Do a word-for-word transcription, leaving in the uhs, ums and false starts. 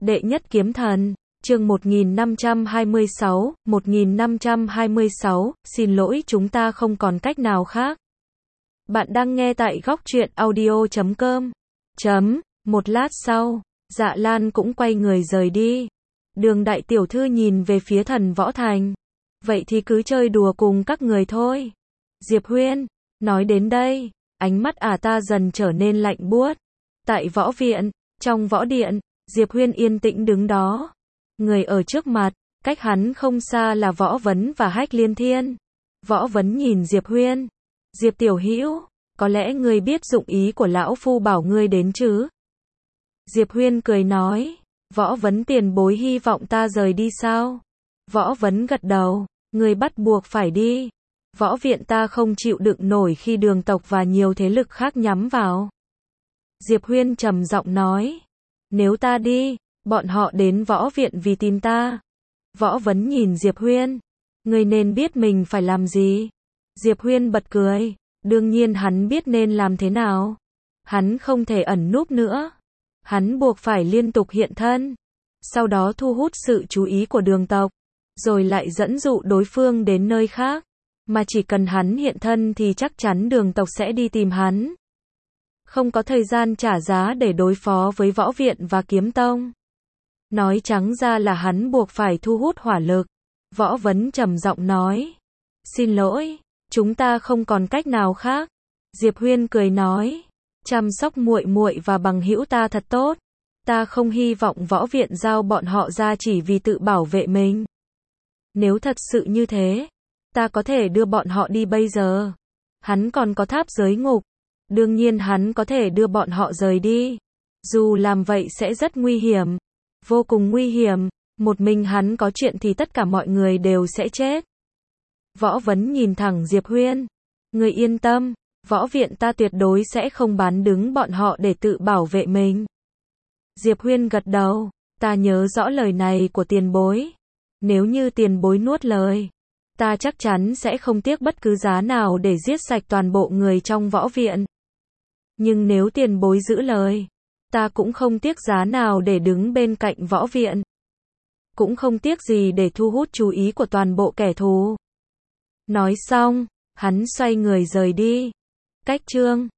Đệ nhất kiếm thần, chương một nghìn năm trăm hai mươi sáu, một nghìn năm trăm hai mươi sáu, xin lỗi chúng ta không còn cách nào khác. Bạn đang nghe tại góc truyện audio chấm com. Chấm, một lát sau, Dạ Lan cũng quay người rời đi. Đường đại tiểu thư nhìn về phía Thần Võ Thành. Vậy thì cứ chơi đùa cùng các người thôi. Diệp Huyên, nói đến đây, ánh mắt ả ta dần trở nên lạnh buốt. Tại võ viện, trong võ điện, Diệp Huyên yên tĩnh đứng đó. Người ở trước mặt, cách hắn không xa là Võ Vấn và Hách Liên Thiên. Võ Vấn nhìn Diệp Huyên. Diệp tiểu hữu, có lẽ ngươi biết dụng ý của lão phu bảo ngươi đến chứ? Diệp Huyên cười nói. Võ Vấn tiền bối hy vọng ta rời đi sao? Võ Vấn gật đầu. Ngươi bắt buộc phải đi. Võ viện ta không chịu đựng nổi khi Đường tộc và nhiều thế lực khác nhắm vào. Diệp Huyên trầm giọng nói. Nếu ta đi, bọn họ đến võ viện vì tin ta. Võ Vấn nhìn Diệp Huyên. Ngươi nên biết mình phải làm gì. Diệp Huyên bật cười. Đương nhiên hắn biết nên làm thế nào. Hắn không thể ẩn núp nữa. Hắn buộc phải liên tục hiện thân. Sau đó thu hút sự chú ý của Đường tộc. Rồi lại dẫn dụ đối phương đến nơi khác. Mà chỉ cần hắn hiện thân thì chắc chắn Đường tộc sẽ đi tìm hắn. Không có thời gian trả giá để đối phó với võ viện và kiếm tông. Nói trắng ra là hắn buộc phải thu hút hỏa lực. Võ Vấn trầm giọng nói. Xin lỗi, chúng ta không còn cách nào khác. Diệp Huyên cười nói. Chăm sóc muội muội và bằng hữu ta thật tốt. Ta không hy vọng võ viện giao bọn họ ra chỉ vì tự bảo vệ mình. Nếu thật sự như thế, ta có thể đưa bọn họ đi bây giờ. Hắn còn có tháp giới ngục. Đương nhiên hắn có thể đưa bọn họ rời đi. Dù làm vậy sẽ rất nguy hiểm. Vô cùng nguy hiểm. Một mình hắn có chuyện thì tất cả mọi người đều sẽ chết. Võ Vấn nhìn thẳng Diệp Huyên. Người yên tâm. Võ viện ta tuyệt đối sẽ không bán đứng bọn họ để tự bảo vệ mình. Diệp Huyên gật đầu. Ta nhớ rõ lời này của tiền bối. Nếu như tiền bối nuốt lời, ta chắc chắn sẽ không tiếc bất cứ giá nào để giết sạch toàn bộ người trong võ viện. Nhưng nếu tiền bối giữ lời, ta cũng không tiếc giá nào để đứng bên cạnh võ viện. Cũng không tiếc gì để thu hút chú ý của toàn bộ kẻ thù. Nói xong, hắn xoay người rời đi. Cách chương